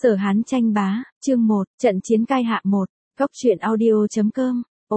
Sở Hán tranh bá, chương 1, trận chiến cai hạ 1, góc truyện audio.com.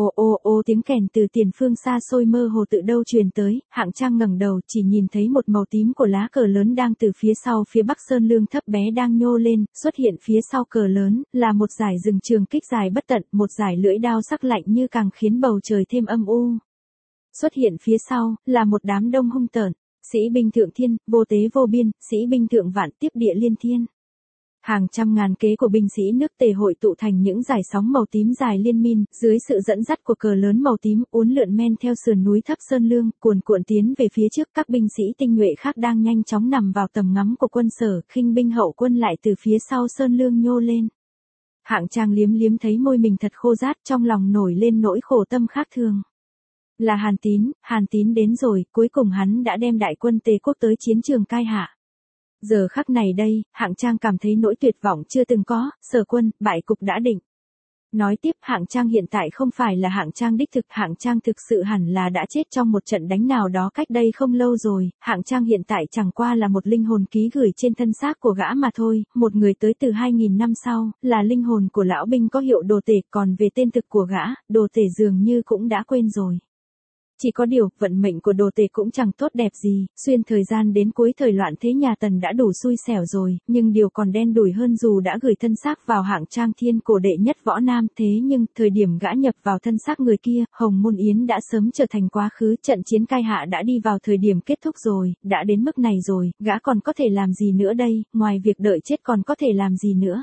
Ô tiếng kèn từ tiền phương xa xôi mơ hồ tự đâu truyền tới, Hạng Trang ngẩng đầu chỉ nhìn thấy một màu tím của lá cờ lớn đang từ phía sau phía bắc sơn lương thấp bé đang nhô lên, xuất hiện phía sau cờ lớn, là một dải rừng trường kích dài bất tận, một dải lưỡi đao sắc lạnh như càng khiến bầu trời thêm âm u. Xuất hiện phía sau, là một đám đông hung tợn, sĩ binh thượng thiên, vô tế vô biên, sĩ binh thượng vạn tiếp địa liên thiên. Hàng trăm ngàn kế của binh sĩ nước Tề hội tụ thành những dải sóng màu tím dài liên miên, dưới sự dẫn dắt của cờ lớn màu tím uốn lượn men theo sườn núi thấp sơn lương, cuồn cuộn tiến về phía trước. Các binh sĩ tinh nhuệ khác đang nhanh chóng nằm vào tầm ngắm của quân Sở, khinh binh hậu quân lại từ phía sau sơn lương nhô lên. Hạng Trang liếm liếm thấy môi mình thật khô rát, trong lòng nổi lên nỗi khổ tâm khác thường. Là Hàn Tín đến rồi, cuối cùng hắn đã đem đại quân Tề quốc tới chiến trường cai hạ. Giờ khắc này đây, Hạng Trang cảm thấy nỗi tuyệt vọng chưa từng có, Sở quân, bại cục đã định. Nói tiếp, Hạng Trang hiện tại không phải là Hạng Trang đích thực, Hạng Trang thực sự hẳn là đã chết trong một trận đánh nào đó cách đây không lâu rồi, Hạng Trang hiện tại chẳng qua là một linh hồn ký gửi trên thân xác của gã mà thôi, một người tới từ 2000 năm sau, là linh hồn của lão binh có hiệu Đồ Tể, còn về tên thực của gã, Đồ Tể dường như cũng đã quên rồi. Chỉ có điều, vận mệnh của Đồ Tể cũng chẳng tốt đẹp gì, xuyên thời gian đến cuối thời loạn thế nhà Tần đã đủ xui xẻo rồi, nhưng điều còn đen đủi hơn dù đã gửi thân xác vào Hạng Trang thiên cổ đệ nhất võ nam, thế nhưng, thời điểm gã nhập vào thân xác người kia, Hồng Môn Yến đã sớm trở thành quá khứ, trận chiến cai hạ đã đi vào thời điểm kết thúc rồi, đã đến mức này rồi, gã còn có thể làm gì nữa đây, ngoài việc đợi chết còn có thể làm gì nữa.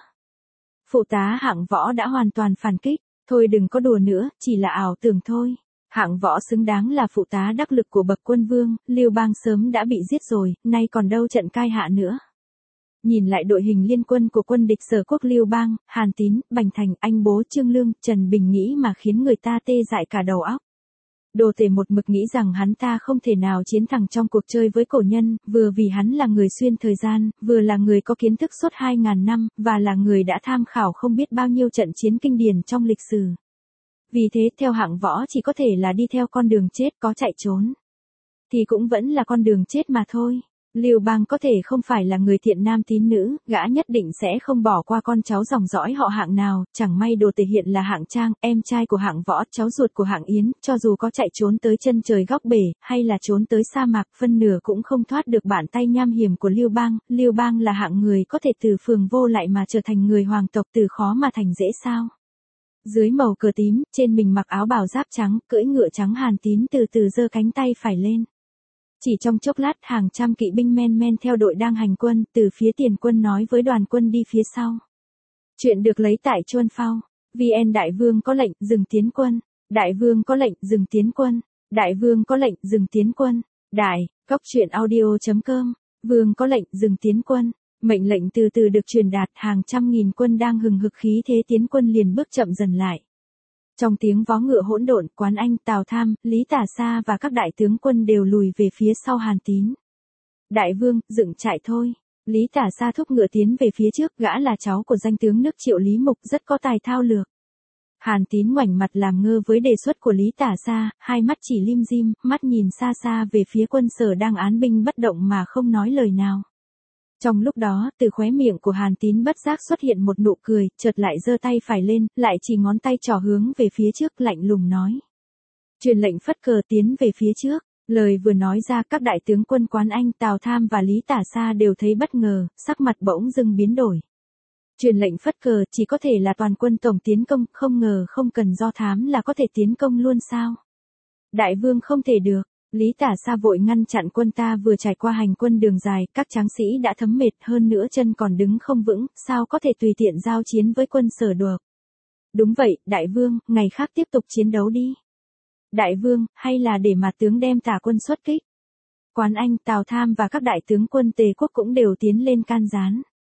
Phụ tá Hạng Võ đã hoàn toàn phản kích, thôi đừng có đùa nữa, chỉ là ảo tưởng thôi. Hạng Võ xứng đáng là phụ tá đắc lực của bậc quân vương, Lưu Bang sớm đã bị giết rồi, nay còn đâu trận cai hạ nữa. Nhìn lại đội hình liên quân của quân địch Sở quốc Lưu Bang, Hàn Tín, Bành Thành, Anh Bố Trương Lương, Trần Bình nghĩ mà khiến người ta tê dại cả đầu óc. Đồ Tể một mực nghĩ rằng hắn ta không thể nào chiến thắng trong cuộc chơi với cổ nhân, vừa vì hắn là người xuyên thời gian, vừa là người có kiến thức suốt 2000 năm, và là người đã tham khảo không biết bao nhiêu trận chiến kinh điển trong lịch sử. Vì thế theo Hạng Võ chỉ có thể là đi theo con đường chết, có chạy trốn thì cũng vẫn là con đường chết mà thôi. Lưu Bang có thể không phải là người thiện nam tín nữ, gã nhất định sẽ không bỏ qua con cháu dòng dõi họ Hạng nào, chẳng may Đồ Tể hiện là Hạng Trang, em trai của Hạng Võ, cháu ruột của Hạng Yến, cho dù có chạy trốn tới chân trời góc bể, hay là trốn tới sa mạc, phân nửa cũng không thoát được bàn tay nham hiểm của Lưu Bang. Lưu Bang là hạng người có thể từ phường vô lại mà trở thành người hoàng tộc, từ khó mà thành dễ sao. Dưới màu cờ tím, trên mình mặc áo bào giáp trắng, cưỡi ngựa trắng, Hàn Tín từ từ giơ cánh tay phải lên. Chỉ trong chốc lát, hàng trăm kỵ binh men theo đội đang hành quân, từ phía tiền quân nói với đoàn quân đi phía sau. Chuyện được lấy tại Chuân Phao. VN Đại Vương có lệnh, dừng tiến quân. Đại Vương có lệnh, dừng tiến quân. Đại Vương có lệnh, dừng tiến quân. Góc truyện audio.com. Vương có lệnh, dừng tiến quân. Mệnh lệnh từ từ được truyền đạt, hàng trăm nghìn quân đang hừng hực khí thế tiến quân liền bước chậm dần lại. Trong tiếng vó ngựa hỗn độn, Quán Anh, Tào Tham, Lý Tả Xa và các đại tướng quân đều lùi về phía sau Hàn Tín. Đại Vương, dựng trại thôi. Lý Tả Xa thúc ngựa tiến về phía trước, gã là cháu của danh tướng nước Triệu Lý Mục, rất có tài thao lược. Hàn Tín ngoảnh mặt làm ngơ với đề xuất của Lý Tả Xa, hai mắt chỉ lim dim, mắt nhìn xa xa về phía quân Sở đang án binh bất động mà không nói lời nào. Trong lúc đó, từ khóe miệng của Hàn Tín bất giác xuất hiện một nụ cười, chợt lại giơ tay phải lên, lại chỉ ngón tay trỏ hướng về phía trước, lạnh lùng nói. Truyền lệnh phất cờ tiến về phía trước. Lời vừa nói ra, các đại tướng quân Quán Anh, Tào Tham và Lý Tả Xa đều thấy bất ngờ, sắc mặt bỗng dưng biến đổi. Truyền lệnh phất cờ chỉ có thể là toàn quân tổng tiến công, không ngờ không cần do thám là có thể tiến công luôn sao? Đại Vương không thể được. Lý Tả Xa vội ngăn chặn quân ta vừa trải qua hành quân đường dài, các tráng sĩ đã thấm mệt, hơn nữa chân còn đứng không vững, sao có thể tùy tiện giao chiến với quân Sở được. Đúng vậy, Đại Vương, ngày khác tiếp tục chiến đấu đi. Đại Vương, hay là để mà tướng đem tả quân xuất kích. Quán Anh, Tào Tham và các đại tướng quân Tề quốc cũng đều tiến lên can gián.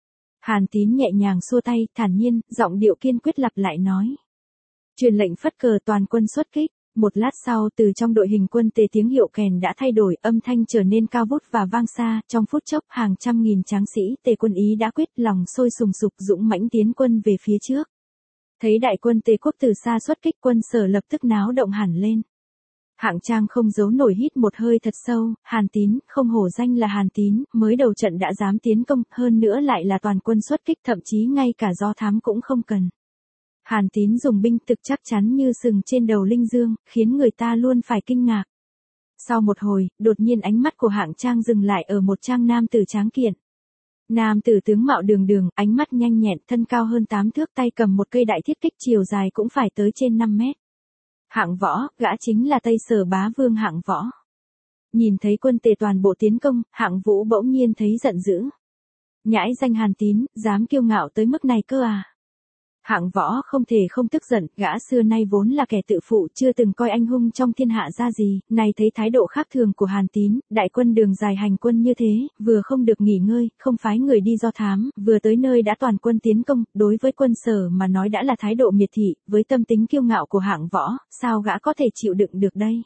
Hàn Tín nhẹ nhàng xua tay, thản nhiên, giọng điệu kiên quyết lặp lại nói. Truyền lệnh phất cờ toàn quân xuất kích. Một lát sau, từ trong đội hình quân Tề tiếng hiệu kèn đã thay đổi, âm thanh trở nên cao vút và vang xa, trong phút chốc hàng trăm nghìn tráng sĩ Tề quân Ý đã quyết lòng sôi sùng sục dũng mãnh tiến quân về phía trước. Thấy đại quân Tề quốc từ xa xuất kích, quân Sở lập tức náo động hẳn lên. Hạng Trang không giấu nổi hít một hơi thật sâu, Hàn Tín, không hổ danh là Hàn Tín, mới đầu trận đã dám tiến công, hơn nữa lại là toàn quân xuất kích, thậm chí ngay cả do thám cũng không cần. Hàn Tín dùng binh thực chắc chắn như sừng trên đầu Linh Dương, khiến người ta luôn phải kinh ngạc. Sau một hồi, đột nhiên ánh mắt của Hạng Trang dừng lại ở một trang nam tử tráng kiện. Nam tử tướng mạo đường đường, ánh mắt nhanh nhẹn, thân cao hơn 8 thước, tay cầm một cây đại thiết kích chiều dài cũng phải tới trên 5 mét. Hạng Võ, gã chính là Tây Sở Bá Vương Hạng Võ. Nhìn thấy quân tề toàn bộ tiến công, Hạng Vũ bỗng nhiên thấy giận dữ. Nhãi danh Hàn Tín, dám kiêu ngạo tới mức này cơ à? Hạng Võ không thể không tức giận, gã xưa nay vốn là kẻ tự phụ, chưa từng coi anh hùng trong thiên hạ ra gì, này thấy thái độ khác thường của Hàn Tín, đại quân đường dài hành quân như thế, vừa không được nghỉ ngơi, không phái người đi do thám, vừa tới nơi đã toàn quân tiến công, đối với quân Sở mà nói đã là thái độ miệt thị, với tâm tính kiêu ngạo của Hạng Võ, sao gã có thể chịu đựng được đây?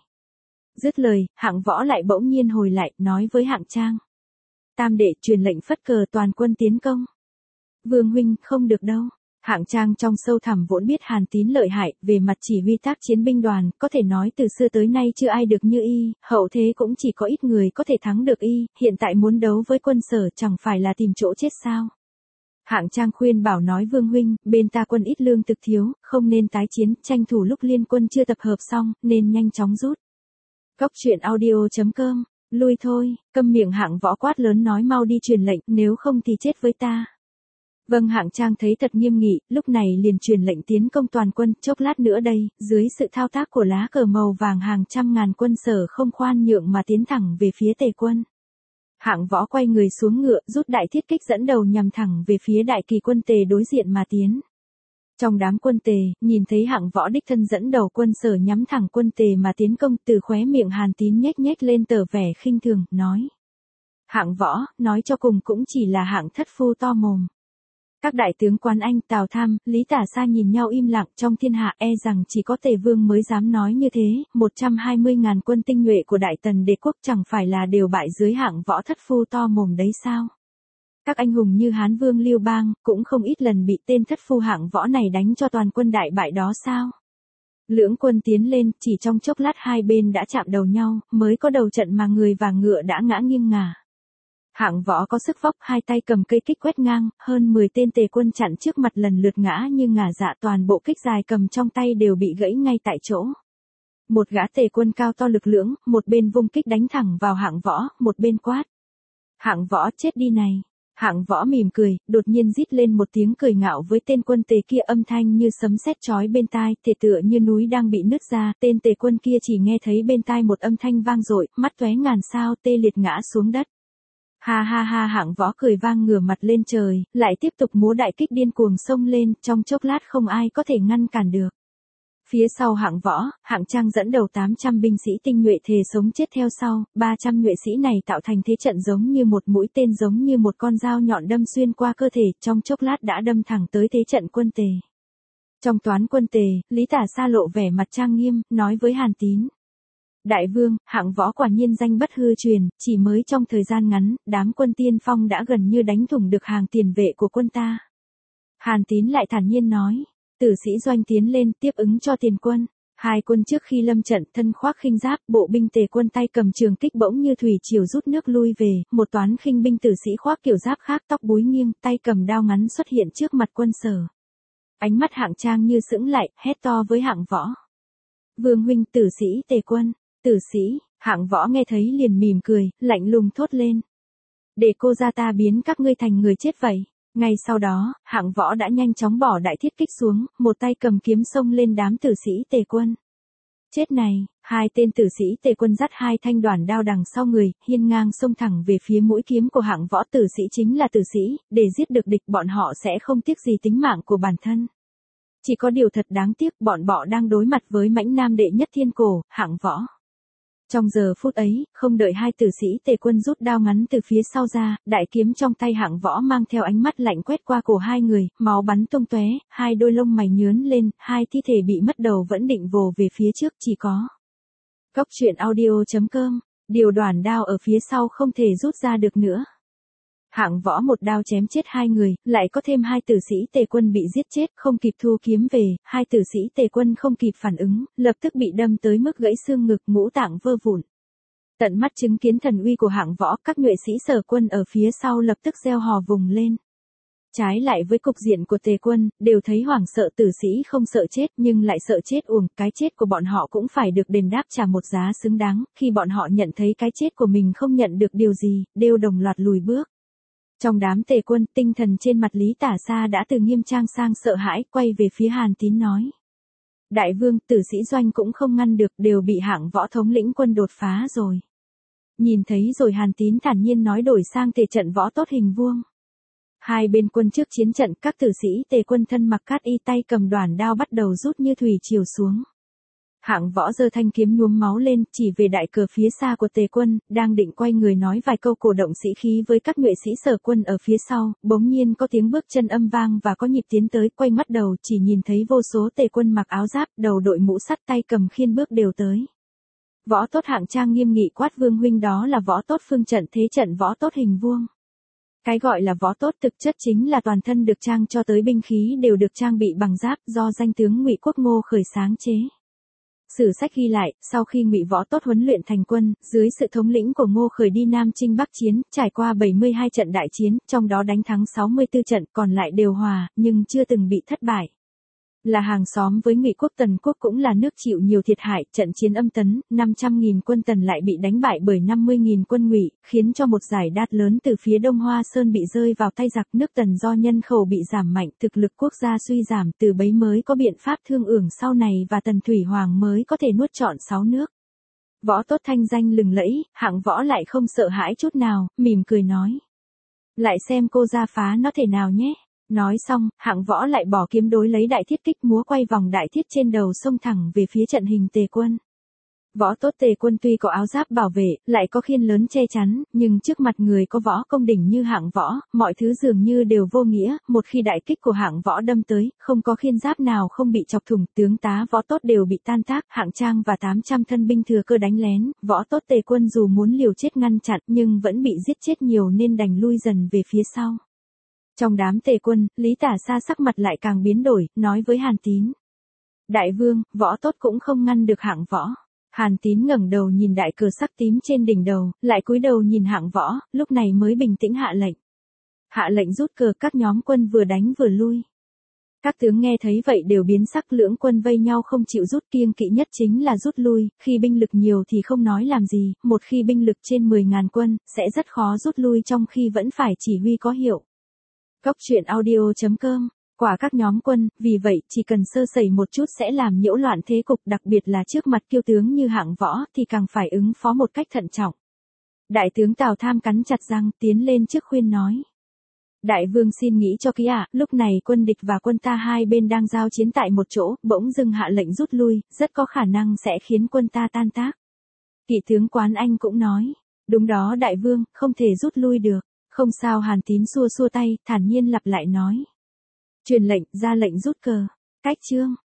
Dứt lời, Hạng Võ lại bỗng nhiên hồi lại, nói với Hạng Trang. Tam đệ truyền lệnh phất cờ toàn quân tiến công. Vương huynh, không được đâu. Hạng Trang trong sâu thẳm vốn biết Hàn Tín lợi hại, về mặt chỉ huy tác chiến binh đoàn, có thể nói từ xưa tới nay chưa ai được như y, hậu thế cũng chỉ có ít người có thể thắng được y, hiện tại muốn đấu với quân Sở chẳng phải là tìm chỗ chết sao. Hạng Trang khuyên bảo nói Vương huynh, bên ta quân ít lương thực thiếu, không nên tái chiến, tranh thủ lúc liên quân chưa tập hợp xong, nên nhanh chóng rút. Góc truyện audio.com, lui thôi, câm miệng. Hạng Võ quát lớn nói mau đi truyền lệnh, nếu không thì chết với ta. Vâng. Hạng Trang thấy thật nghiêm nghị, lúc này liền truyền lệnh tiến công toàn quân, chốc lát nữa đây, dưới sự thao tác của lá cờ màu vàng hàng trăm ngàn quân Sở không khoan nhượng mà tiến thẳng về phía Tề quân. Hạng Võ quay người xuống ngựa, rút đại thiết kích dẫn đầu nhằm thẳng về phía đại kỳ quân Tề đối diện mà tiến. Trong đám quân Tề, nhìn thấy Hạng Võ đích thân dẫn đầu quân Sở nhắm thẳng quân Tề mà tiến công, từ khóe miệng Hàn Tín nhếch nhếch lên tờ vẻ khinh thường, nói. Hạng Võ, nói cho cùng cũng chỉ là hạng thất phu to mồm. Các đại tướng Quan Anh, Tào Tham, Lý Tả Xa nhìn nhau im lặng, trong thiên hạ e rằng chỉ có Tề Vương mới dám nói như thế, 120.000 quân tinh nhuệ của Đại Tần đế quốc chẳng phải là đều bại dưới Hạng Võ thất phu to mồm đấy sao? Các anh hùng như Hán Vương Liêu Bang, cũng không ít lần bị tên thất phu Hạng Võ này đánh cho toàn quân đại bại đó sao? Lưỡng quân tiến lên, chỉ trong chốc lát hai bên đã chạm đầu nhau, mới có đầu trận mà người và ngựa đã ngã nghiêng ngả. Hạng Võ có sức vóc, hai tay cầm cây kích quét ngang, hơn 10 tên Tề quân chặn trước mặt lần lượt ngã như ngả dạ, toàn bộ kích dài cầm trong tay đều bị gãy ngay tại chỗ. Một gã Tề quân cao to lực lưỡng, một bên vung kích đánh thẳng vào Hạng Võ, một bên quát. Hạng Võ chết đi này. Hạng Võ mỉm cười, đột nhiên rít lên một tiếng cười ngạo với tên quân Tề kia, âm thanh như sấm sét chói bên tai, thể tựa như núi đang bị nứt ra, tên Tề quân kia chỉ nghe thấy bên tai một âm thanh vang dội, mắt tóe ngàn sao, tê liệt ngã xuống đất. Ha ha ha. Hạng Võ cười vang ngửa mặt lên trời, lại tiếp tục múa đại kích điên cuồng xông lên, trong chốc lát không ai có thể ngăn cản được. Phía sau Hạng Võ, Hạng Trang dẫn đầu 800 binh sĩ tinh nhuệ thề sống chết theo sau, 300 nhuệ sĩ này tạo thành thế trận giống như một mũi tên, giống như một con dao nhọn đâm xuyên qua cơ thể, trong chốc lát đã đâm thẳng tới thế trận quân Tề. Trong toán quân Tề, Lý Tả Xa lộ vẻ mặt trang nghiêm, nói với Hàn Tín. Đại vương, Hạng Võ quả nhiên danh bất hư truyền, chỉ mới trong thời gian ngắn, đám quân tiên phong đã gần như đánh thủng được hàng tiền vệ của quân ta. Hàn Tín lại thản nhiên nói, tử sĩ doanh tiến lên tiếp ứng cho tiền quân. Hai quân trước khi lâm trận, thân khoác khinh giáp, bộ binh Tề quân tay cầm trường kích bỗng như thủy triều rút nước lui về, một toán khinh binh tử sĩ khoác kiểu giáp khác, tóc búi nghiêng, tay cầm đao ngắn xuất hiện trước mặt quân Sở. Ánh mắt Hạng Trang như sững lại, hét to với Hạng Võ. Vương huynh, tử sĩ Tề quân. Tử sĩ. Hạng Võ nghe thấy liền mỉm cười, lạnh lùng thốt lên. Để cô ra ta biến các ngươi thành người chết vậy. Ngay sau đó, Hạng Võ đã nhanh chóng bỏ đại thiết kích xuống, một tay cầm kiếm xông lên đám tử sĩ Tề quân. Chết này, hai tên tử sĩ Tề quân dắt hai thanh đoản đao đằng sau người, hiên ngang xông thẳng về phía mũi kiếm của Hạng Võ. Tử sĩ chính là tử sĩ, để giết được địch bọn họ sẽ không tiếc gì tính mạng của bản thân. Chỉ có điều thật đáng tiếc, bọn họ đang đối mặt với mãnh nam đệ nhất thiên cổ, Hạng Võ. Trong giờ phút ấy, không đợi hai tử sĩ Tề quân rút đao ngắn từ phía sau ra, đại kiếm trong tay Hạng Võ mang theo ánh mắt lạnh quét qua cổ hai người, máu bắn tung tóe, hai đôi lông mày nhướn lên, hai thi thể bị mất đầu vẫn định vồ về phía trước, chỉ có. Góc truyện audio.com, điều đoản đao ở phía sau không thể rút ra được nữa. Hạng Võ một đao chém chết 2 người, lại có thêm 2 tử sĩ Tề quân bị giết chết, không kịp thu kiếm về, 2 tử sĩ Tề quân không kịp phản ứng, lập tức bị đâm tới mức gãy xương ngực, ngũ tạng vỡ vụn. Tận mắt chứng kiến thần uy của Hạng Võ, các nhuệ sĩ Sở quân ở phía sau lập tức reo hò vùng lên. Trái lại với cục diện của Tề quân, đều thấy hoảng sợ, tử sĩ không sợ chết nhưng lại sợ chết uổng, cái chết của bọn họ cũng phải được đền đáp trả một giá xứng đáng, khi bọn họ nhận thấy cái chết của mình không nhận được điều gì, đều đồng loạt lùi bước. Trong đám Tề quân, tinh thần trên mặt Lý Tả Sa đã từ nghiêm trang sang sợ hãi, quay về phía Hàn Tín nói. Đại vương, tử sĩ doanh cũng không ngăn được, đều bị Hạng Võ thống lĩnh quân đột phá rồi. Nhìn thấy rồi, Hàn Tín thản nhiên nói, đổi sang Tề trận võ tốt hình vuông. Hai bên quân trước chiến trận, các tử sĩ Tề quân thân mặc cát y, tay cầm đoản đao bắt đầu rút như thủy triều xuống. Hạng Võ giơ thanh kiếm nhuốm máu lên, chỉ về đại cờ phía xa của Tề quân, đang định quay người nói vài câu cổ động sĩ khí với các nhuệ sĩ Sở quân ở phía sau, bỗng nhiên có tiếng bước chân âm vang và có nhịp tiến tới, quay mắt đầu chỉ nhìn thấy vô số Tề quân mặc áo giáp, đầu đội mũ sắt, tay cầm khiên bước đều tới. Võ tốt Hạng Trang nghiêm nghị quát, vương huynh, đó là võ tốt phương trận, thế trận võ tốt hình vuông. Cái gọi là võ tốt thực chất chính là toàn thân được trang cho tới binh khí đều được trang bị bằng giáp, do danh tướng Ngụy Quốc Ngô Khởi sáng chế. Sử sách ghi lại, sau khi Ngụy Võ Tốt huấn luyện thành quân, dưới sự thống lĩnh của Ngô Khởi đi Nam Chinh Bắc chiến, trải qua 72 trận đại chiến, trong đó đánh thắng 64 trận, còn lại đều hòa, nhưng chưa từng bị thất bại. Là hàng xóm với Ngụy Quốc, Tần Quốc cũng là nước chịu nhiều thiệt hại, trận chiến Âm Tấn, 500.000 quân Tần lại bị đánh bại bởi 50.000 quân Ngụy, khiến cho một giải đát lớn từ phía Đông Hoa Sơn bị rơi vào tay giặc, nước Tần do nhân khẩu bị giảm mạnh, thực lực quốc gia suy giảm, từ bấy mới có biện pháp thương ưởng sau này và Tần Thủy Hoàng mới có thể nuốt trọn 6 nước. Võ tốt thanh danh lừng lẫy, Hạng Võ lại không sợ hãi chút nào, mỉm cười nói. Lại xem cô ra phá nó thế nào nhé. Nói xong, Hạng Võ lại bỏ kiếm đối lấy đại thiết kích, múa quay vòng đại thiết trên đầu, xông thẳng về phía trận hình Tề quân. Võ tốt Tề quân tuy có áo giáp bảo vệ, lại có khiên lớn che chắn, nhưng trước mặt người có võ công đỉnh như Hạng Võ, mọi thứ dường như đều vô nghĩa, một khi đại kích của Hạng Võ đâm tới, không có khiên giáp nào không bị chọc thủng, tướng tá võ tốt đều bị tan tác, Hạng Trang và 800 thân binh thừa cơ đánh lén, võ tốt Tề quân dù muốn liều chết ngăn chặn, nhưng vẫn bị giết chết nhiều nên đành lui dần về phía sau. Trong đám Tề quân, Lý Tả Sa sắc mặt lại càng biến đổi, nói với Hàn Tín. Đại vương, võ tốt cũng không ngăn được Hạng Võ. Hàn Tín ngẩng đầu nhìn đại cờ sắc tím trên đỉnh đầu, lại cúi đầu nhìn Hạng Võ, lúc này mới bình tĩnh hạ lệnh. Hạ lệnh rút cờ, các nhóm quân vừa đánh vừa lui. Các tướng nghe thấy vậy đều biến sắc, lưỡng quân vây nhau không chịu rút, kiêng kỵ nhất chính là rút lui, khi binh lực nhiều thì không nói làm gì, một khi binh lực trên 10.000 quân, sẽ rất khó rút lui trong khi vẫn phải chỉ huy có hiệu. Góc truyện audio.com. Quả các nhóm quân, vì vậy, chỉ cần sơ sẩy một chút sẽ làm nhiễu loạn thế cục, đặc biệt là trước mặt kiêu tướng như Hạng Võ thì càng phải ứng phó một cách thận trọng. Đại tướng Tào Tham cắn chặt răng, tiến lên trước khuyên nói. Đại vương xin nghĩ cho kỹ ạ, lúc này quân địch và quân ta hai bên đang giao chiến tại một chỗ, bỗng dưng hạ lệnh rút lui, rất có khả năng sẽ khiến quân ta tan tác. Kỵ tướng Quán Anh cũng nói. Đúng đó đại vương, không thể rút lui được. Không sao, Hàn Tín xua xua tay, thản nhiên lặp lại nói. Truyền lệnh, ra lệnh rút cờ. Cách chương.